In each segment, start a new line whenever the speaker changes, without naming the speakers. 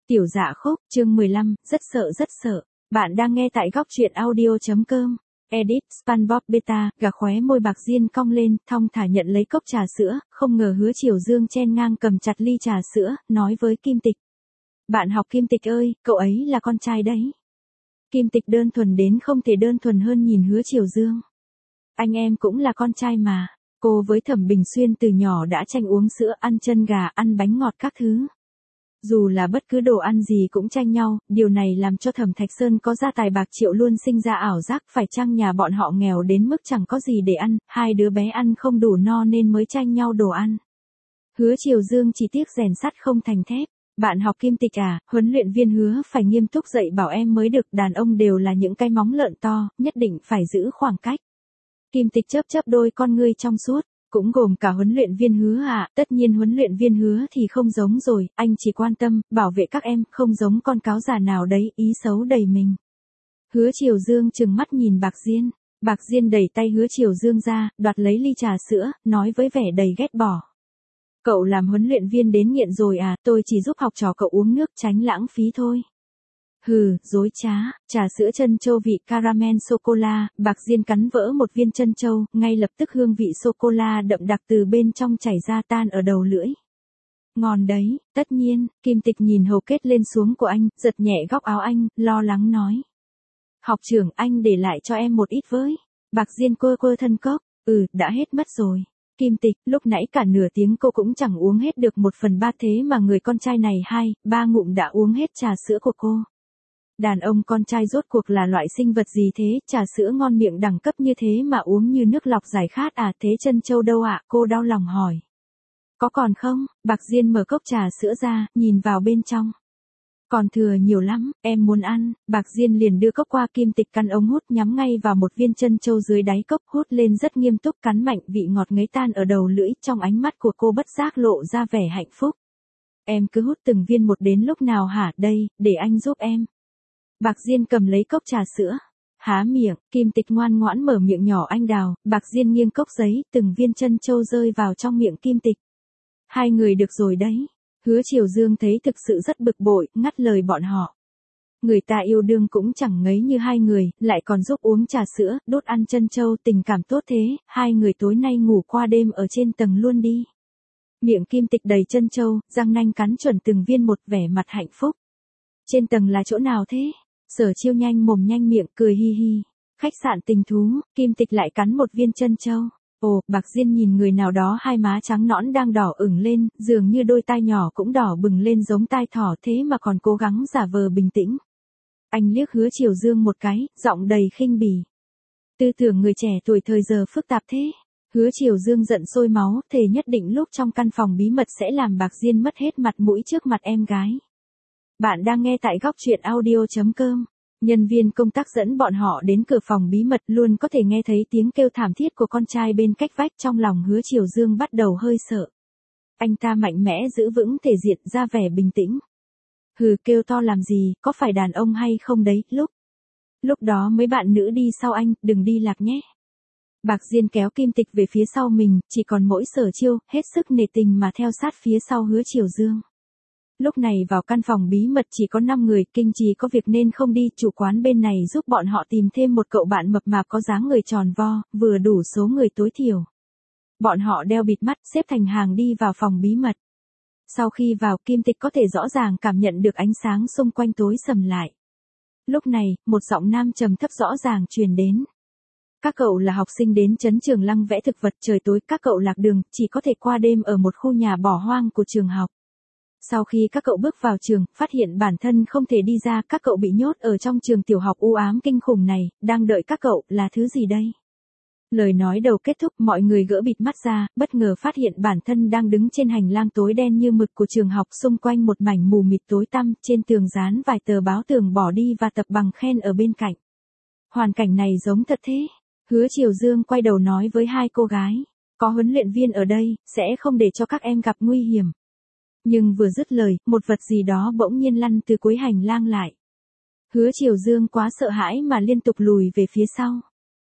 Tiểu Dạ Khúc, chương 15, rất sợ. Bạn đang nghe tại góc truyện audio.com. Edit, SpongeBob Beta, gà khóe môi Bạc Diên cong lên, thong thả nhận lấy cốc trà sữa, không ngờ Hứa Triều Dương chen ngang cầm chặt ly trà sữa, nói với Kim Tịch. Bạn học Kim Tịch ơi, cậu ấy là con trai đấy. Kim Tịch đơn thuần đến không thể đơn thuần hơn nhìn Hứa Triều Dương. Anh em cũng là con trai mà. Cô với Thẩm Bình Xuyên từ nhỏ đã tranh uống sữa, ăn chân gà, ăn bánh ngọt các thứ. Dù là bất cứ đồ ăn gì cũng tranh nhau, điều này làm cho Thẩm Thạch Sơn có gia tài bạc triệu luôn sinh ra ảo giác phải chăng nhà bọn họ nghèo đến mức chẳng có gì để ăn, hai đứa bé ăn không đủ no nên mới tranh nhau đồ ăn. Hứa Triều Dương chỉ tiếc rèn sắt không thành thép. Bạn học Kim Tịch à, huấn luyện viên hứa phải nghiêm túc dạy bảo em mới được, đàn ông đều là những cái móng lợn to, nhất định phải giữ khoảng cách. Kim Tịch chớp đôi con ngươi trong suốt. Cũng gồm cả huấn luyện viên Hứa à, tất nhiên huấn luyện viên Hứa thì không giống rồi, anh chỉ quan tâm, bảo vệ các em, không giống con cáo già nào đấy, ý xấu đầy mình. Hứa Triều Dương trừng mắt nhìn Bạc Diên. Bạc Diên đẩy tay Hứa Triều Dương ra, đoạt lấy ly trà sữa, nói với vẻ đầy ghét bỏ. Cậu làm huấn luyện viên đến nghiện rồi à, tôi chỉ giúp học trò cậu uống nước tránh lãng phí thôi. Hừ, dối trá, trà sữa trân châu vị caramel sô-cô-la, Bạc Diên cắn vỡ một viên trân châu, ngay lập tức hương vị sô-cô-la đậm đặc từ bên trong chảy ra tan ở đầu lưỡi. Ngon đấy, tất nhiên, Kim Tịch nhìn hầu kết lên xuống của anh, giật nhẹ góc áo anh, lo lắng nói. Học trưởng, anh để lại cho em một ít với. Bạc Diên quơ thân cốc, đã hết mất rồi. Kim Tịch, lúc nãy cả nửa tiếng cô cũng chẳng uống hết được 1/3 thế mà người con trai này 2-3 ngụm đã uống hết trà sữa của cô. Đàn ông con trai rốt cuộc là loại sinh vật gì thế, trà sữa ngon miệng đẳng cấp như thế mà uống như nước lọc giải khát à, thế trân châu đâu ạ, cô đau lòng hỏi. Có còn không? Bạc Diên mở cốc trà sữa ra, nhìn vào bên trong. Còn thừa nhiều lắm, em muốn ăn. Bạc Diên liền đưa cốc qua Kim Tịch căn ống hút nhắm ngay vào một viên trân châu dưới đáy cốc, hút lên rất nghiêm túc, cắn mạnh, vị ngọt ngấy tan ở đầu lưỡi, trong ánh mắt của cô bất giác lộ ra vẻ hạnh phúc. Em cứ hút từng viên một đến lúc nào hả, đây, để anh giúp em. Bạc Diên cầm lấy cốc trà sữa. Há miệng, Kim Tịch ngoan ngoãn mở miệng nhỏ anh đào, Bạc Diên nghiêng cốc giấy, từng viên trân châu rơi vào trong miệng Kim Tịch. Hai người được rồi đấy. Hứa Triều Dương thấy thực sự rất bực bội, ngắt lời bọn họ. Người ta yêu đương cũng chẳng ngấy như hai người, lại còn giúp uống trà sữa, đốt ăn trân châu, tình cảm tốt thế, hai người tối nay ngủ qua đêm ở trên tầng luôn đi. Miệng Kim Tịch đầy trân châu, răng nanh cắn chuẩn từng viên một, vẻ mặt hạnh phúc. Trên tầng là chỗ nào thế? Sở Chiêu nhanh mồm nhanh miệng cười hi hi. Khách sạn Tình Thú, Kim Tịch lại cắn một viên trân châu. Ồ, Bạc Diên nhìn người nào đó hai má trắng nõn đang đỏ ửng lên, dường như đôi tai nhỏ cũng đỏ bừng lên giống tai thỏ thế mà còn cố gắng giả vờ bình tĩnh. Anh liếc Hứa Triều Dương một cái, giọng đầy khinh bỉ. Tư tưởng người trẻ tuổi thời giờ phức tạp thế. Hứa Triều Dương giận sôi máu, thề nhất định lúc trong căn phòng bí mật sẽ làm Bạc Diên mất hết mặt mũi trước mặt em gái. Bạn đang nghe tại góc truyện audio.com. Nhân viên công tác dẫn bọn họ đến cửa phòng bí mật, luôn có thể nghe thấy tiếng kêu thảm thiết của con trai bên cách vách, trong lòng Hứa Triều Dương bắt đầu hơi sợ. Anh ta mạnh mẽ giữ vững thể diện, ra vẻ bình tĩnh. Hừ, kêu to làm gì, có phải đàn ông hay không đấy, lúc đó mấy bạn nữ đi sau anh, đừng đi lạc nhé. Bạc Diên kéo Kim Tịch về phía sau mình, chỉ còn mỗi Sở Chiêu, hết sức nể tình mà theo sát phía sau Hứa Triều Dương. Lúc này vào căn phòng bí mật chỉ có 5 người, Kinh Trì có việc nên không đi, chủ quán bên này giúp bọn họ tìm thêm một cậu bạn mập mạp có dáng người tròn vo, vừa đủ số người tối thiểu. Bọn họ đeo bịt mắt, xếp thành hàng đi vào phòng bí mật. Sau khi vào, Kim Tịch có thể rõ ràng cảm nhận được ánh sáng xung quanh tối sầm lại. Lúc này, một giọng nam trầm thấp rõ ràng truyền đến. Các cậu là học sinh đến trấn Trường Lăng vẽ thực vật, trời tối các cậu lạc đường, chỉ có thể qua đêm ở một khu nhà bỏ hoang của trường học. Sau khi các cậu bước vào trường, phát hiện bản thân không thể đi ra, các cậu bị nhốt ở trong trường tiểu học u ám kinh khủng này, đang đợi các cậu, là thứ gì đây? Lời nói đầu kết thúc, mọi người gỡ bịt mắt ra, bất ngờ phát hiện bản thân đang đứng trên hành lang tối đen như mực của trường học, xung quanh một mảnh mù mịt tối tăm, trên tường dán vài tờ báo tường bỏ đi và tập bằng khen ở bên cạnh. Hoàn cảnh này giống thật thế. Hứa Triều Dương quay đầu nói với hai cô gái, có huấn luyện viên ở đây, sẽ không để cho các em gặp nguy hiểm. Nhưng vừa dứt lời, một vật gì đó bỗng nhiên lăn từ cuối hành lang lại. Hứa Triều Dương quá sợ hãi mà liên tục lùi về phía sau.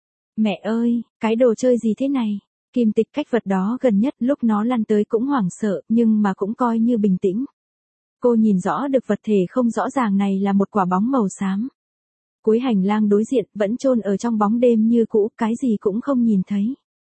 Mẹ ơi, cái đồ chơi gì thế này? Kim Tịch cách vật đó gần nhất, lúc nó lăn tới cũng hoảng sợ, nhưng mà cũng coi như bình tĩnh. Cô nhìn rõ được vật thể không rõ ràng này là một quả bóng màu xám. Cuối hành lang đối diện vẫn chôn ở trong bóng đêm như cũ, cái gì cũng không nhìn thấy.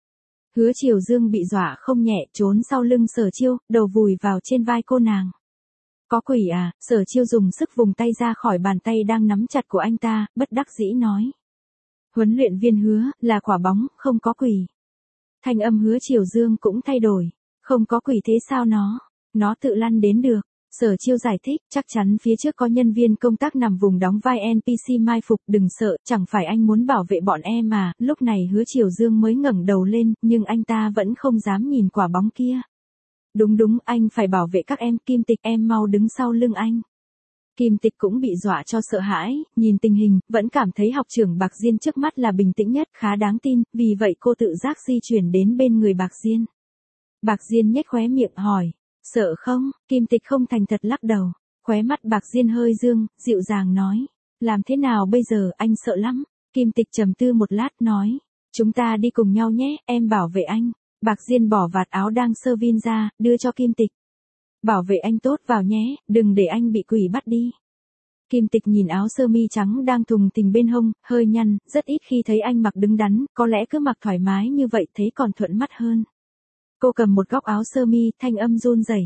Hứa Triều Dương bị dọa không nhẹ, trốn sau lưng Sở Chiêu, đầu vùi vào trên vai cô nàng. Có quỷ à? Sở Chiêu dùng sức vùng tay ra khỏi bàn tay đang nắm chặt của anh ta, bất đắc dĩ nói. Huấn luyện viên Hứa, là quả bóng, không có quỷ. Thanh âm Hứa Triều Dương cũng thay đổi. Không có quỷ thế sao nó tự lăn đến được. Sở Chiêu giải thích, chắc chắn phía trước có nhân viên công tác nằm vùng đóng vai NPC mai phục, đừng sợ, chẳng phải anh muốn bảo vệ bọn em mà. Lúc này Hứa Triều Dương mới ngẩng đầu lên, nhưng anh ta vẫn không dám nhìn quả bóng kia. Đúng, anh phải bảo vệ các em, Kim Tịch em mau đứng sau lưng anh. Kim Tịch cũng bị dọa cho sợ hãi, nhìn tình hình, vẫn cảm thấy học trưởng Bạc Diên trước mắt là bình tĩnh nhất, khá đáng tin, vì vậy cô tự giác di chuyển đến bên người Bạc Diên. Bạc Diên nhếch khóe miệng hỏi, sợ không? Kim Tịch không thành thật lắc đầu, khóe mắt Bạc Diên hơi dương, dịu dàng nói, làm thế nào bây giờ, anh sợ lắm. Kim Tịch trầm tư một lát nói, chúng ta đi cùng nhau nhé, em bảo vệ anh. Bạc Diên bỏ vạt áo đang sơ vin ra, đưa cho Kim Tịch. Bảo vệ anh tốt vào nhé, đừng để anh bị quỷ bắt đi. Kim Tịch nhìn áo sơ mi trắng đang thùng thình bên hông, hơi nhăn, rất ít khi thấy anh mặc đứng đắn, có lẽ cứ mặc thoải mái như vậy thấy còn thuận mắt hơn. Cô cầm một góc áo sơ mi, thanh âm run rẩy.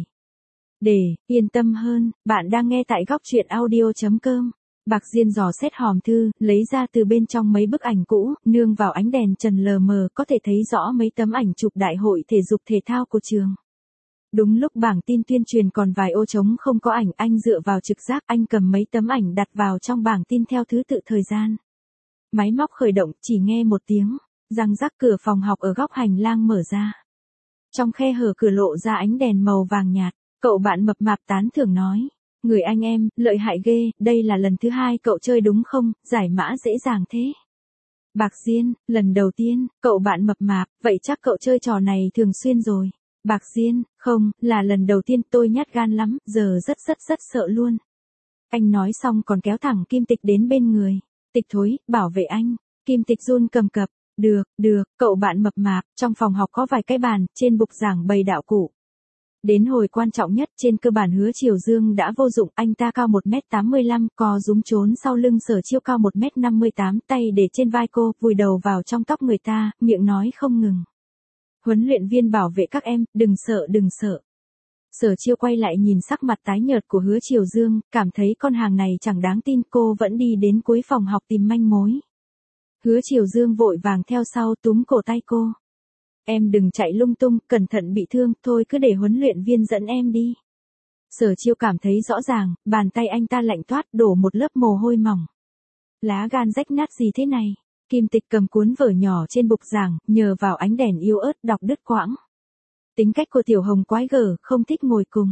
Để yên tâm hơn, bạn đang nghe tại góc truyện audio.com. Bạc Diên dò xét hòm thư, lấy ra từ bên trong mấy bức ảnh cũ, nương vào ánh đèn trần lờ mờ có thể thấy rõ mấy tấm ảnh chụp đại hội thể dục thể thao của trường. Đúng lúc bảng tin tuyên truyền còn vài ô trống không có ảnh, anh dựa vào trực giác, anh cầm mấy tấm ảnh đặt vào trong bảng tin theo thứ tự thời gian. Máy móc khởi động, chỉ nghe một tiếng, răng rắc, cửa phòng học ở góc hành lang mở ra. Trong khe hở cửa lộ ra ánh đèn màu vàng nhạt, cậu bạn mập mạp tán thưởng nói. Người anh em, lợi hại ghê, đây là lần thứ 2 cậu chơi đúng không, giải mã dễ dàng thế. Bạc Diên, lần đầu tiên, cậu bạn mập mạp, vậy chắc cậu chơi trò này thường xuyên rồi. Bạc Diên, không, là lần đầu tiên, tôi nhát gan lắm, giờ rất sợ luôn. Anh nói xong còn kéo thẳng Kim Tịch đến bên người. Tịch thối, bảo vệ anh. Kim Tịch run cầm cập. Được, cậu bạn mập mạp, trong phòng học có vài cái bàn, trên bục giảng bày đạo cụ. Đến hồi quan trọng nhất, trên cơ bản Hứa Triều Dương đã vô dụng, anh ta cao 1m85, co rúm trốn sau lưng Sở Chiêu cao 1m58, tay để trên vai cô, vùi đầu vào trong tóc người ta, miệng nói không ngừng. Huấn luyện viên bảo vệ các em, đừng sợ. Sở Chiêu quay lại nhìn sắc mặt tái nhợt của Hứa Triều Dương, cảm thấy con hàng này chẳng đáng tin, cô vẫn đi đến cuối phòng học tìm manh mối. Hứa Triều Dương vội vàng theo sau túm cổ tay cô. Em đừng chạy lung tung, cẩn thận bị thương, thôi cứ để huấn luyện viên dẫn em đi. Sở Chiêu cảm thấy rõ ràng, bàn tay anh ta lạnh toát, đổ một lớp mồ hôi mỏng. Lá gan rách nát gì thế này? Kim Tịch cầm cuốn vở nhỏ trên bục giảng, nhờ vào ánh đèn yếu ớt đọc đứt quãng. Tính cách của Tiểu Hồng quái gở, không thích ngồi cùng.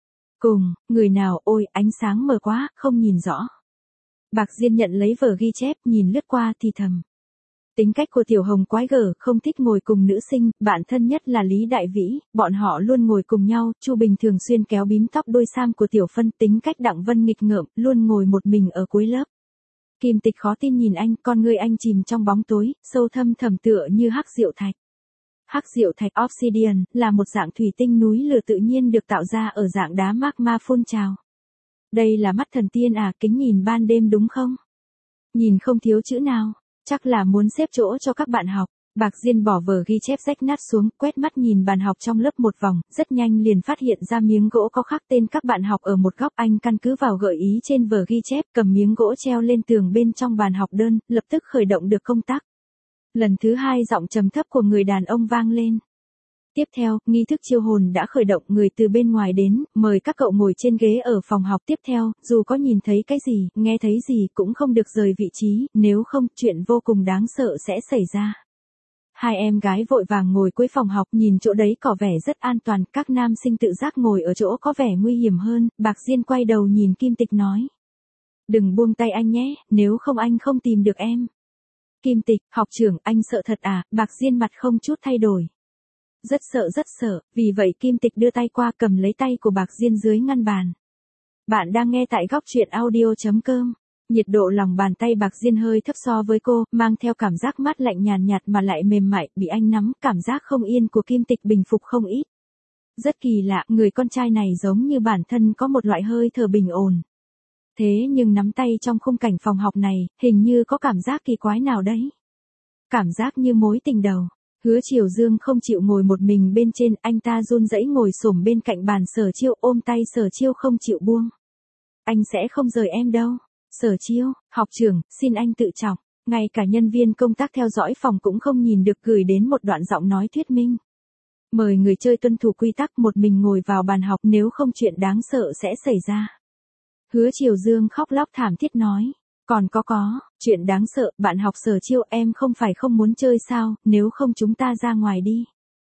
Người nào, ôi, ánh sáng mờ quá, không nhìn rõ. Bạc Diên nhận lấy vở ghi chép, nhìn lướt qua thì thầm. Tính cách của Tiểu Hồng quái gở, không thích ngồi cùng nữ sinh, bạn thân nhất là Lý Đại Vĩ, bọn họ luôn ngồi cùng nhau, Chu Bình thường xuyên kéo bím tóc đôi sam của Tiểu Phân, tính cách Đặng Vân nghịch ngợm, luôn ngồi một mình ở cuối lớp. Kim Tịch khó tin nhìn anh, con người anh chìm trong bóng tối, sâu thâm thẳm tựa như hắc diệu thạch. Hắc diệu thạch obsidian là một dạng thủy tinh núi lửa tự nhiên được tạo ra ở dạng đá magma phun trào. Đây là mắt thần tiên à, kính nhìn ban đêm đúng không? Nhìn không thiếu chữ nào, chắc là muốn xếp chỗ cho các bạn học. Bạc Diên bỏ vở ghi chép rách nát xuống, quét mắt nhìn bàn học trong lớp một vòng, rất nhanh liền phát hiện ra miếng gỗ có khắc tên các bạn học ở một góc. Anh căn cứ vào gợi ý trên vở ghi chép, cầm miếng gỗ treo lên tường bên trong bàn học đơn, lập tức khởi động được công tắc. Lần thứ 2 giọng trầm thấp của người đàn ông vang lên. Tiếp theo, nghi thức chiêu hồn đã khởi động, người từ bên ngoài đến, mời các cậu ngồi trên ghế ở phòng học. Tiếp theo, dù có nhìn thấy cái gì, nghe thấy gì cũng không được rời vị trí, nếu không, chuyện vô cùng đáng sợ sẽ xảy ra. Hai em gái vội vàng ngồi cuối phòng học, nhìn chỗ đấy có vẻ rất an toàn, các nam sinh tự giác ngồi ở chỗ có vẻ nguy hiểm hơn. Bạc Diên quay đầu nhìn Kim Tịch nói. Đừng buông tay anh nhé, nếu không anh không tìm được em. Kim Tịch, học trưởng, anh sợ thật à? Bạc Diên mặt không chút thay đổi. Rất sợ, vì vậy Kim Tịch đưa tay qua cầm lấy tay của Bạc Diên dưới ngăn bàn. Bạn đang nghe tại góc truyện audio.com. Nhiệt độ lòng bàn tay Bạc Diên hơi thấp so với cô, mang theo cảm giác mát lạnh nhàn nhạt mà lại mềm mại, bị anh nắm, cảm giác không yên của Kim Tịch bình phục không ít. Rất kỳ lạ, người con trai này giống như bản thân có một loại hơi thở bình ổn. Thế nhưng nắm tay trong khung cảnh phòng học này, hình như có cảm giác kỳ quái nào đấy. Cảm giác như mối tình đầu. Hứa Triều Dương không chịu ngồi một mình bên trên, anh ta run rẩy ngồi xổm bên cạnh bàn Sở Chiêu, ôm tay Sở Chiêu không chịu buông. Anh sẽ không rời em đâu. Sở Chiêu, học trưởng, xin anh tự trọng. Ngay cả nhân viên công tác theo dõi phòng cũng không nhìn được, gửi đến một đoạn giọng nói thuyết minh. Mời người chơi tuân thủ quy tắc, một mình ngồi vào bàn học, nếu không chuyện đáng sợ sẽ xảy ra. Hứa Triều Dương khóc lóc thảm thiết nói. Còn có, chuyện đáng sợ, bạn học Sở Chiêu, em không phải không muốn chơi sao, nếu không chúng ta ra ngoài đi.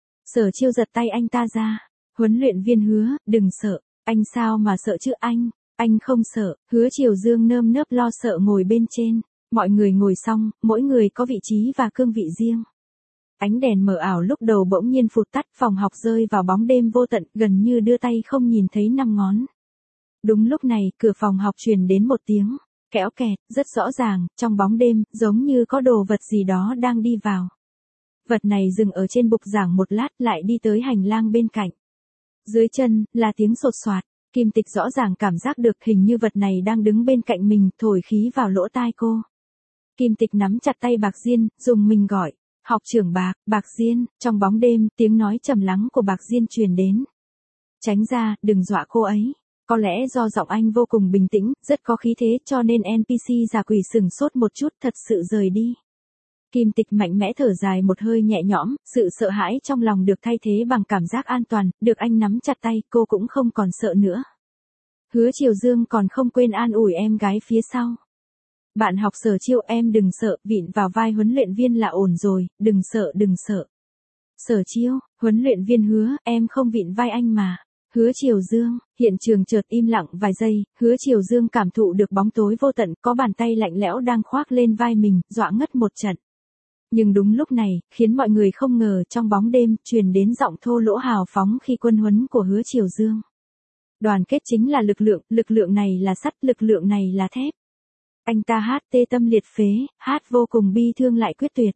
Sở Chiêu giật tay anh ta ra. Huấn luyện viên Hứa, đừng sợ, anh sao mà sợ chứ anh không sợ. Hứa Triều Dương nơm nớp lo sợ ngồi bên trên. Mọi người ngồi xong, mỗi người có vị trí và cương vị riêng. Ánh đèn mờ ảo lúc đầu bỗng nhiên phụt tắt, phòng học rơi vào bóng đêm vô tận, gần như đưa tay không nhìn thấy năm ngón. Đúng lúc này, cửa phòng học truyền đến một tiếng kéo kẹt, rất rõ ràng, trong bóng đêm, giống như có đồ vật gì đó đang đi vào. Vật này dừng ở trên bục giảng một lát, lại đi tới hành lang bên cạnh. Dưới chân, là tiếng sột soạt. Kim Tịch rõ ràng cảm giác được hình như vật này đang đứng bên cạnh mình, thổi khí vào lỗ tai cô. Kim Tịch nắm chặt tay Bạc Diên, dùng mình gọi. Học trưởng Bạc Diên. Trong bóng đêm, tiếng nói trầm lắng của Bạc Diên truyền đến. Tránh ra, đừng dọa cô ấy. Có lẽ do giọng anh vô cùng bình tĩnh, rất có khí thế, cho nên NPC già quỷ sừng sốt một chút, thật sự rời đi. Kim Tịch mạnh mẽ thở dài một hơi nhẹ nhõm, sự sợ hãi trong lòng được thay thế bằng cảm giác an toàn, được anh nắm chặt tay, cô cũng không còn sợ nữa. Hứa Triều Dương còn không quên an ủi em gái phía sau. Bạn học Sở Chiêu, em đừng sợ, vịn vào vai huấn luyện viên là ổn rồi, đừng sợ. Sở Chiêu, huấn luyện viên Hứa, em không vịn vai anh mà. Hứa Triều Dương, hiện trường chợt im lặng vài giây, Hứa Triều Dương cảm thụ được bóng tối vô tận, có bàn tay lạnh lẽo đang khoác lên vai mình, dọa ngất một trận. Nhưng đúng lúc này, khiến mọi người không ngờ, trong bóng đêm, truyền đến giọng thô lỗ hào phóng khi quân huấn của Hứa Triều Dương. Đoàn kết chính là lực lượng này là sắt, lực lượng này là thép. Anh ta hát tê tâm liệt phế, hát vô cùng bi thương lại quyết tuyệt.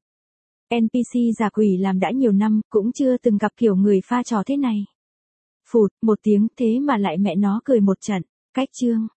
NPC già quỷ làm đã nhiều năm, cũng chưa từng gặp kiểu người pha trò thế này. Phụt, một tiếng, thế mà lại mẹ nó cười một trận. Cách chương.